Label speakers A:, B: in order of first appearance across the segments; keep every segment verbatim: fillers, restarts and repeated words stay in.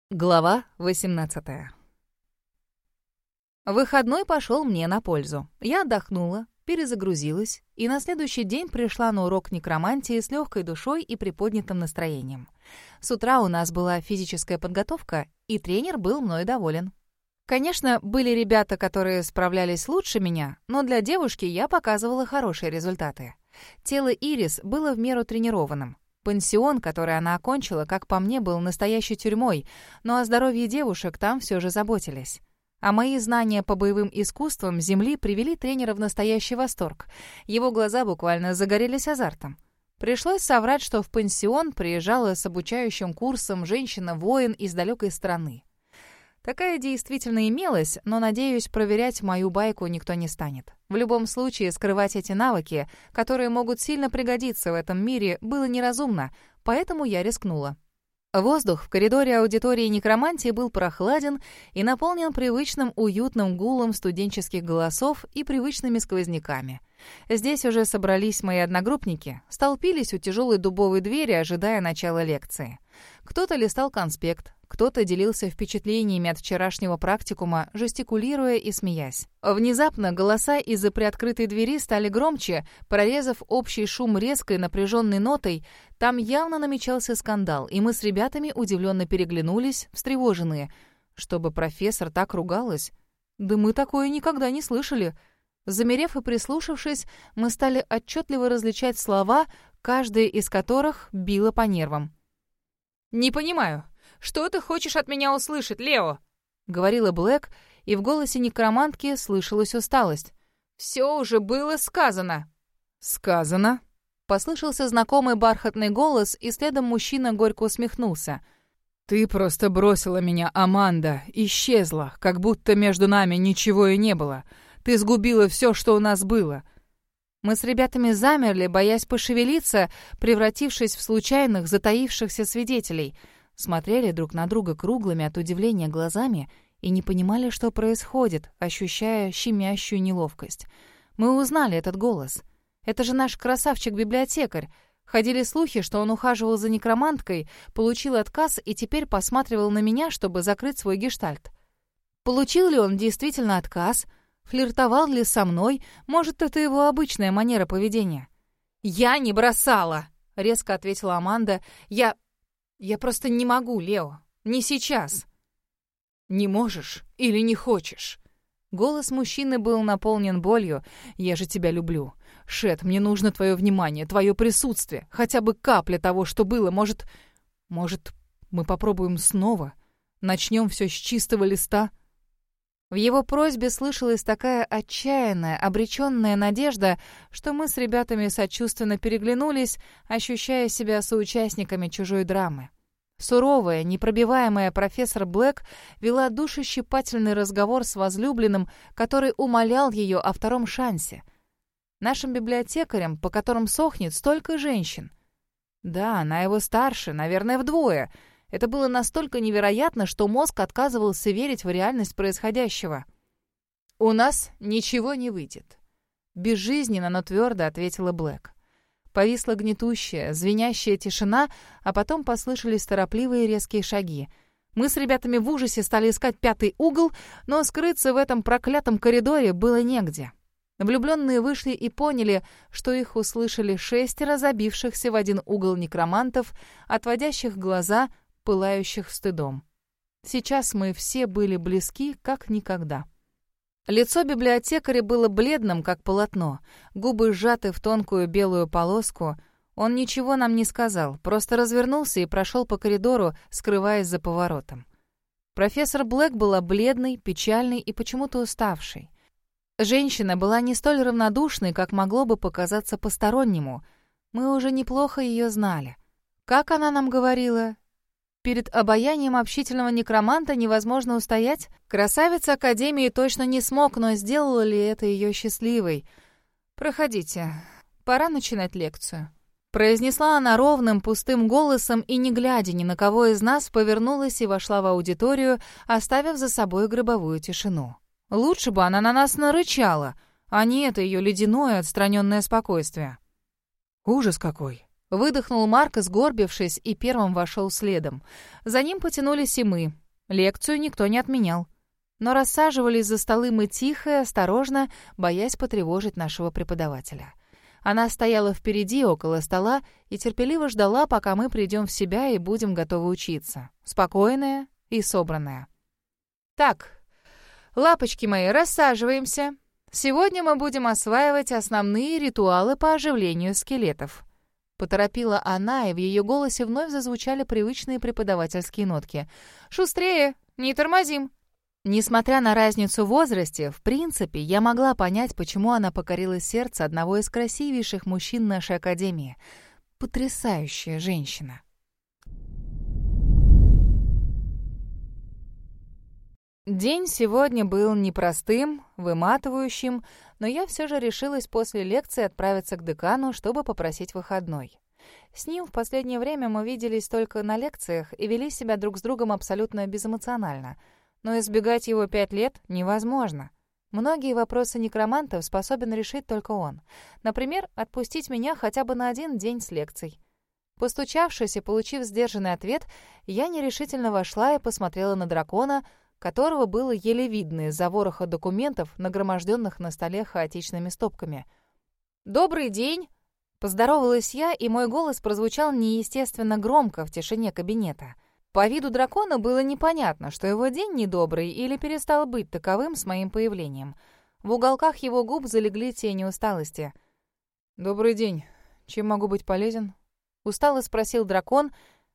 A: Глава восемнадцатая. Выходной пошел мне на пользу. Я отдохнула, перезагрузилась, и на следующий день пришла на урок некромантии с легкой душой и приподнятым настроением. С утра у нас была физическая подготовка, и тренер был мной доволен. Конечно, были ребята, которые справлялись лучше меня, но для девушки я показывала хорошие результаты. Тело Ирис было в меру тренированным. Пансион, который она окончила, как по мне, был настоящей тюрьмой, но о здоровье девушек там все же заботились. А мои знания по боевым искусствам Земли привели тренера в настоящий восторг. Его глаза буквально загорелись азартом. Пришлось соврать, что в пансион приезжала с обучающим курсом женщина-воин из далекой страны. Такая действительно имелась, но, надеюсь, проверять мою байку никто не станет. В любом случае, скрывать эти навыки, которые могут сильно пригодиться в этом мире, было неразумно, поэтому я рискнула. Воздух в коридоре аудитории некромантии был прохладен и наполнен привычным уютным гулом студенческих голосов и привычными сквозняками. Здесь уже собрались мои одногруппники, столпились у тяжелой дубовой двери, ожидая начала лекции. Кто-то листал конспект, кто-то делился впечатлениями от вчерашнего практикума, жестикулируя и смеясь. Внезапно голоса из-за приоткрытой двери стали громче, прорезав общий шум резкой напряженной нотой. Там явно намечался скандал, и мы с ребятами удивленно переглянулись, встревоженные. Чтобы профессор так ругалась? Да мы такое никогда не слышали. Замерев и прислушавшись, мы стали отчетливо различать слова, каждая из которых била по нервам. «Не понимаю, что ты хочешь от меня услышать, Лео?» — говорила Блэк, и в голосе некромантки слышалась усталость. «Все уже было сказано». «Сказано?» — послышался знакомый бархатный голос, и следом мужчина горько усмехнулся. «Ты просто бросила меня, Аманда, исчезла, как будто между нами ничего и не было. Ты сгубила все, что у нас было». Мы с ребятами замерли, боясь пошевелиться, превратившись в случайных, затаившихся свидетелей. Смотрели друг на друга круглыми от удивления глазами и не понимали, что происходит, ощущая щемящую неловкость. Мы узнали этот голос. Это же наш красавчик-библиотекарь. Ходили слухи, что он ухаживал за некроманткой, получил отказ и теперь посматривал на меня, чтобы закрыть свой гештальт. Получил ли он действительно отказ? Флиртовал ли со мной? Может, это его обычная манера поведения? «Я не бросала!» — резко ответила Аманда. «Я... я просто не могу, Лео. Не сейчас». «Не можешь или не хочешь?» Голос мужчины был наполнен болью. «Я же тебя люблю. Шет, мне нужно твое внимание, твое присутствие. Хотя бы капля того, что было. Может... может, мы попробуем снова? Начнем все с чистого листа?» В его просьбе слышалась такая отчаянная, обреченная надежда, что мы с ребятами сочувственно переглянулись, ощущая себя соучастниками чужой драмы. Суровая, непробиваемая профессор Блэк вела душещипательный разговор с возлюбленным, который умолял ее о втором шансе. Нашим библиотекарям, по которым сохнет столько женщин. Да, она его старше, наверное, вдвое. Это было настолько невероятно, что мозг отказывался верить в реальность происходящего. «У нас ничего не выйдет», — безжизненно, но твердо ответила Блэк. Повисла гнетущая, звенящая тишина, а потом послышались торопливые резкие шаги. Мы с ребятами в ужасе стали искать пятый угол, но скрыться в этом проклятом коридоре было негде. Влюбленные вышли и поняли, что их услышали шестеро забившихся в один угол некромантов, отводящих глаза, пылающих стыдом. Сейчас мы все были близки, как никогда. Лицо библиотекаря было бледным, как полотно, губы сжаты в тонкую белую полоску. Он ничего нам не сказал, просто развернулся и прошел по коридору, скрываясь за поворотом. Профессор Блэк была бледной, печальной и почему-то уставшей. Женщина была не столь равнодушной, как могло бы показаться постороннему. Мы уже неплохо ее знали. Как она нам говорила? Перед обаянием общительного некроманта невозможно устоять? Красавец Академии точно не смог, но сделало ли это ее счастливой? «Проходите. Пора начинать лекцию». Произнесла она ровным, пустым голосом и, не глядя ни на кого из нас, повернулась и вошла в аудиторию, оставив за собой гробовую тишину. Лучше бы она на нас нарычала, а не это ее ледяное отстраненное спокойствие. «Ужас какой!» Выдохнул Марк, сгорбившись, и первым вошел следом. За ним потянулись и мы. Лекцию никто не отменял. Но рассаживались за столы мы тихо и осторожно, боясь потревожить нашего преподавателя. Она стояла впереди, около стола, и терпеливо ждала, пока мы придем в себя и будем готовы учиться. Спокойная и собранная. «Так, лапочки мои, рассаживаемся. Сегодня мы будем осваивать основные ритуалы по оживлению скелетов». Поторопила она, и в ее голосе вновь зазвучали привычные преподавательские нотки. «Шустрее! Не тормозим!» Несмотря на разницу в возрасте, в принципе, я могла понять, почему она покорила сердце одного из красивейших мужчин нашей академии. Потрясающая женщина. День сегодня был непростым, выматывающим, но я все же решилась после лекции отправиться к декану, чтобы попросить выходной. С ним в последнее время мы виделись только на лекциях и вели себя друг с другом абсолютно безэмоционально. Но избегать его пять лет невозможно. Многие вопросы некромантов способен решить только он. Например, отпустить меня хотя бы на один день с лекций. Постучавшись и получив сдержанный ответ, я нерешительно вошла и посмотрела на дракона, которого было еле видно из-за вороха документов, нагроможденных на столе хаотичными стопками. «Добрый день!» — поздоровалась я, и мой голос прозвучал неестественно громко в тишине кабинета. По виду дракона было непонятно, что его день недобрый или перестал быть таковым с моим появлением. В уголках его губ залегли тени усталости. «Добрый день. Чем могу быть полезен?» — устало спросил дракон.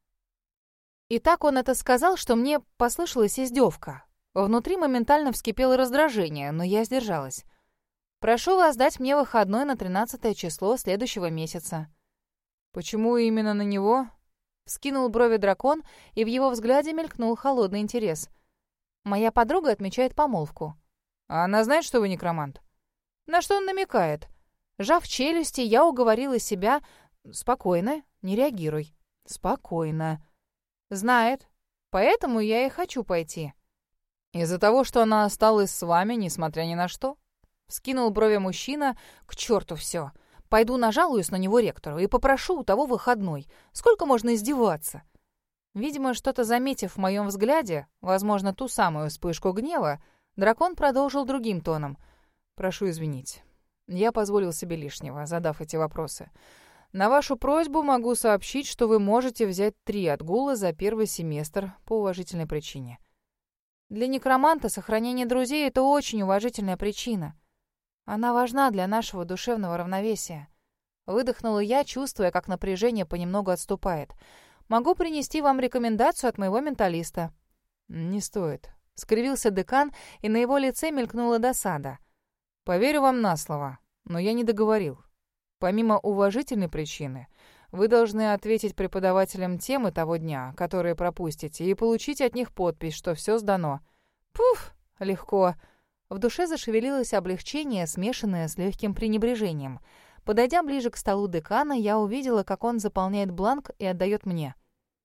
A: И так он это сказал, что мне послышалась издевка. Внутри моментально вскипело раздражение, но я сдержалась. «Прошу вас дать мне выходной на тринадцатое число следующего месяца». «Почему именно на него?» Вскинул брови дракон, и в его взгляде мелькнул холодный интерес. «Моя подруга отмечает помолвку». «А она знает, что вы некромант?» «На что он намекает?» Сжав челюсти, я уговорила себя. «Спокойно, не реагируй». «Спокойно». «Знает. Поэтому я и хочу пойти». «Из-за того, что она осталась с вами, несмотря ни на что?» Вскинул брови мужчина. «К черту все. Пойду нажалуюсь на него ректору и попрошу у того выходной. Сколько можно издеваться?» Видимо, что-то заметив в моем взгляде, возможно, ту самую вспышку гнева, дракон продолжил другим тоном. «Прошу извинить. Я позволил себе лишнего, задав эти вопросы. На вашу просьбу могу сообщить, что вы можете взять три отгула за первый семестр по уважительной причине». Для некроманта сохранение друзей — это очень уважительная причина. Она важна для нашего душевного равновесия. Выдохнула я, чувствуя, как напряжение понемногу отступает. Могу принести вам рекомендацию от моего менталиста. Не стоит. Скривился декан, и на его лице мелькнула досада. Поверю вам на слово, но я не договорил. Помимо уважительной причины, вы должны ответить преподавателям темы того дня, которые пропустите, и получить от них подпись, что все сдано. Пуф, легко. В душе зашевелилось облегчение, смешанное с легким пренебрежением. Подойдя ближе к столу декана, я увидела, как он заполняет бланк и отдает мне.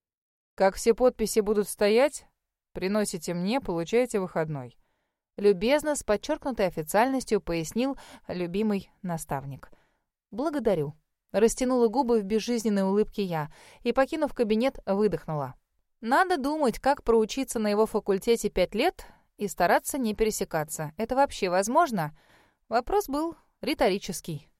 A: «Как все подписи будут стоять, приносите мне, получаете выходной». Любезно, с подчеркнутой официальностью, пояснил любимый наставник. «Благодарю». Растянула губы в безжизненной улыбке я и, покинув кабинет, выдохнула. «Надо думать, как проучиться на его факультете пять лет и стараться не пересекаться. Это вообще возможно?» Вопрос был риторический.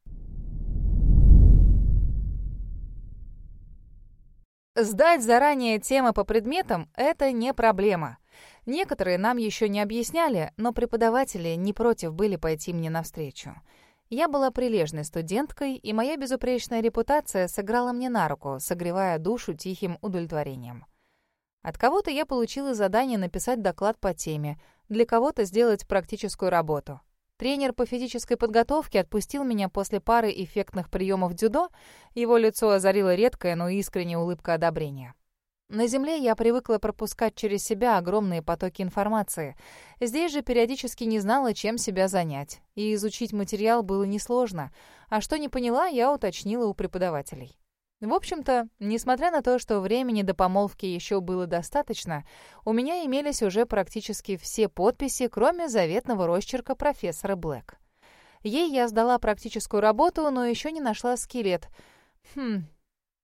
A: Сдать заранее темы по предметам — это не проблема. Некоторые нам еще не объясняли, но преподаватели не против были пойти мне навстречу. Я была прилежной студенткой, и моя безупречная репутация сыграла мне на руку, согревая душу тихим удовлетворением. От кого-то я получила задание написать доклад по теме, для кого-то сделать практическую работу. Тренер по физической подготовке отпустил меня после пары эффектных приемов дзюдо, его лицо озарила редкая, но искренняя улыбка одобрения. На земле я привыкла пропускать через себя огромные потоки информации. Здесь же периодически не знала, чем себя занять, и изучить материал было несложно, а что не поняла, я уточнила у преподавателей. В общем-то, несмотря на то, что времени до помолвки еще было достаточно, у меня имелись уже практически все подписи, кроме заветного росчерка профессора Блэк. Ей я сдала практическую работу, но еще не нашла скелет. Хм,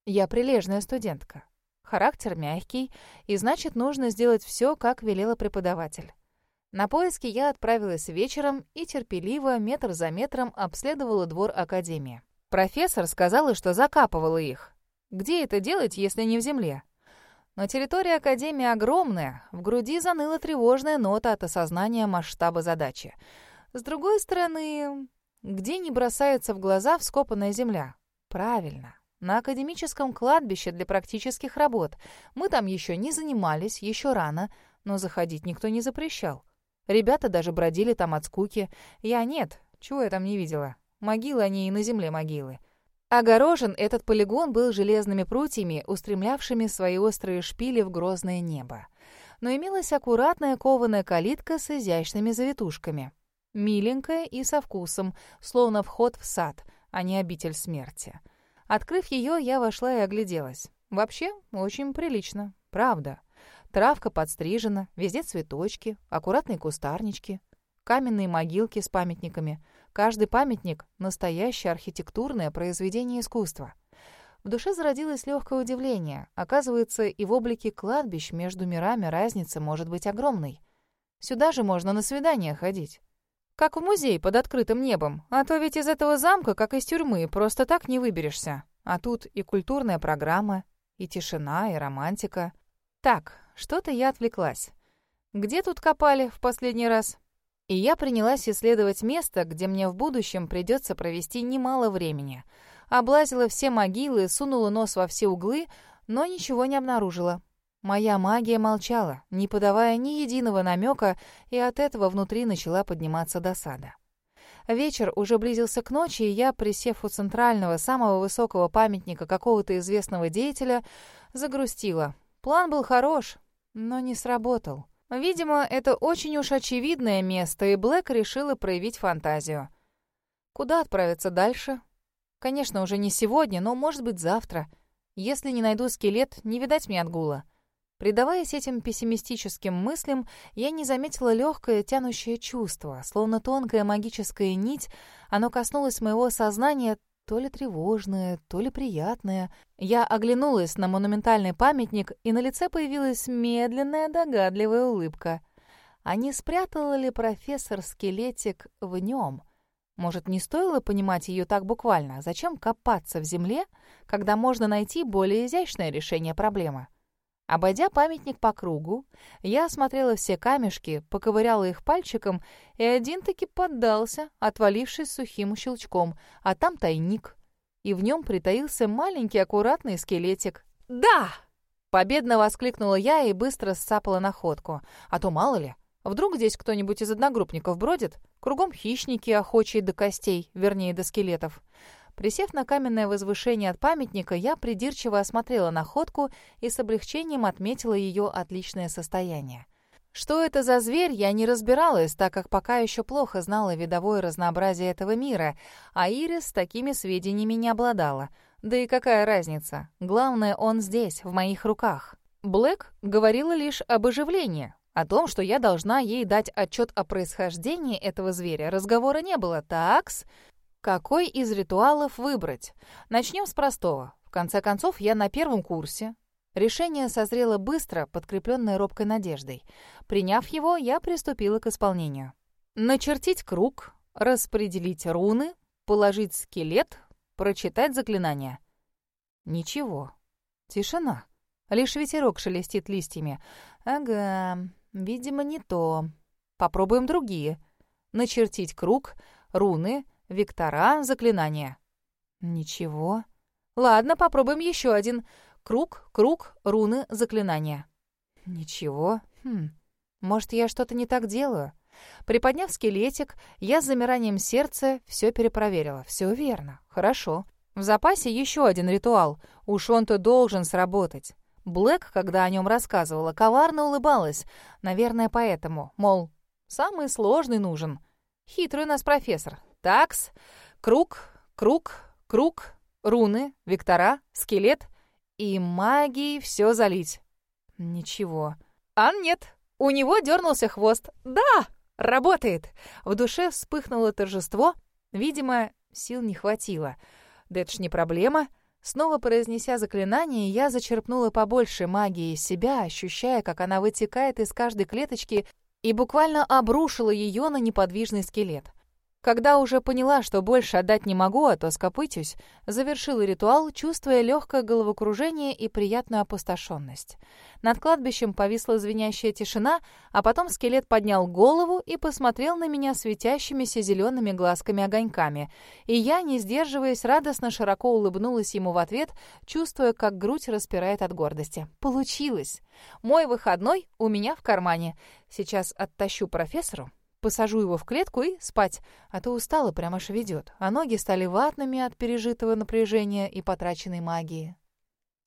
A: Я прилежная студентка. Характер мягкий, и значит, нужно сделать все, как велела преподаватель. На поиски я отправилась вечером и терпеливо, метр за метром, обследовала двор академии. Профессор сказала, что закапывала их. Где это делать, если не в земле? Но территория академии огромная, в груди заныла тревожная нота от осознания масштаба задачи. С другой стороны, где не бросается в глаза вскопанная земля? Правильно, на академическом кладбище для практических работ. Мы там еще не занимались, еще рано, но заходить никто не запрещал. Ребята даже бродили там от скуки. Я нет, чего я там не видела. Могилы они и на земле могилы. Огорожен этот полигон был железными прутьями, устремлявшими свои острые шпили в грозное небо. Но имелась аккуратная кованая калитка с изящными завитушками. Миленькая и со вкусом, словно вход в сад, а не обитель смерти. Открыв ее, я вошла и огляделась. Вообще, очень прилично, правда. Травка подстрижена, везде цветочки, аккуратные кустарнички, каменные могилки с памятниками. Каждый памятник — настоящее архитектурное произведение искусства. В душе зародилось легкое удивление. Оказывается, и в облике кладбищ между мирами разница может быть огромной. Сюда же можно на свидания ходить. Как в музей под открытым небом. А то ведь из этого замка, как из тюрьмы, просто так не выберешься. А тут и культурная программа, и тишина, и романтика. Так, что-то я отвлеклась. Где тут копали в последний раз? И я принялась исследовать место, где мне в будущем придется провести немало времени. Облазила все могилы, сунула нос во все углы, но ничего не обнаружила. Моя магия молчала, не подавая ни единого намека, и от этого внутри начала подниматься досада. Вечер уже близился к ночи, и я, присев у центрального, самого высокого памятника какого-то известного деятеля, загрустила. План был хорош, но не сработал. Видимо, это очень уж очевидное место, и Блэк решила проявить фантазию. Куда отправиться дальше? Конечно, уже не сегодня, но, может быть, завтра. Если не найду скелет, не видать мне отгула. Предаваясь этим пессимистическим мыслям, я не заметила легкое тянущее чувство, словно тонкая магическая нить. Оно коснулось моего сознания, то ли тревожное, то ли приятное. Я оглянулась на монументальный памятник, и на лице появилась медленная, догадливая улыбка. А не спрятала ли профессор скелетик в нем? Может, не стоило понимать ее так буквально? Зачем копаться в земле, когда можно найти более изящное решение проблемы? Обойдя памятник по кругу, я осмотрела все камешки, поковыряла их пальчиком, и один-таки поддался, отвалившись сухим щелчком, а там тайник. И в нем притаился маленький аккуратный скелетик. «Да!» — победно воскликнула я и быстро сцапала находку. А то мало ли, вдруг здесь кто-нибудь из одногруппников бродит? Кругом хищники, охочие до костей, вернее, до скелетов. Присев на каменное возвышение от памятника, я придирчиво осмотрела находку и с облегчением отметила ее отличное состояние. Что это за зверь, я не разбиралась, так как пока еще плохо знала видовое разнообразие этого мира, а Ирис такими сведениями не обладала. Да и какая разница? Главное, он здесь, в моих руках. Блэк говорила лишь об оживлении. О том, что я должна ей дать отчет о происхождении этого зверя, разговора не было. Такс. Какой из ритуалов выбрать? Начнем с простого. В конце концов, я на первом курсе. Решение созрело быстро, подкрепленное робкой надеждой. Приняв его, я приступила к исполнению. Начертить круг, распределить руны, положить скелет, прочитать заклинание. Ничего. Тишина. Лишь ветерок шелестит листьями. Ага, видимо, не то. Попробуем другие. Начертить круг, руны, вектора, заклинания. Ничего. Ладно, попробуем еще один. Круг, круг, руны, заклинания. Ничего. Хм. Может, я что-то не так делаю? Приподняв скелетик, я с замиранием сердца все перепроверила. Все верно. Хорошо. В запасе еще один ритуал. Уж он-то должен сработать. Блэк, когда о нем рассказывала, коварно улыбалась. Наверное, поэтому. Мол, самый сложный нужен. Хитрый у нас профессор. Такс, круг, круг, круг, руны, вектора, скелет и магией все залить. Ничего. А нет, у него дернулся хвост. Да, работает. В душе вспыхнуло торжество. Видимо, сил не хватило. Да это ж не проблема. Снова произнеся заклинание, я зачерпнула побольше магии из себя, ощущая, как она вытекает из каждой клеточки, и буквально обрушила ее на неподвижный скелет. Когда уже поняла, что больше отдать не могу, а то скопытюсь, завершила ритуал, чувствуя легкое головокружение и приятную опустошенность. Над кладбищем повисла звенящая тишина, а потом скелет поднял голову и посмотрел на меня светящимися зелеными глазками-огоньками. И я, не сдерживаясь, радостно широко улыбнулась ему в ответ, чувствуя, как грудь распирает от гордости. Получилось! Мой выходной у меня в кармане. Сейчас оттащу профессору, посажу его в клетку и спать, а то устала, прямо аж ведет, а ноги стали ватными от пережитого напряжения и потраченной магии.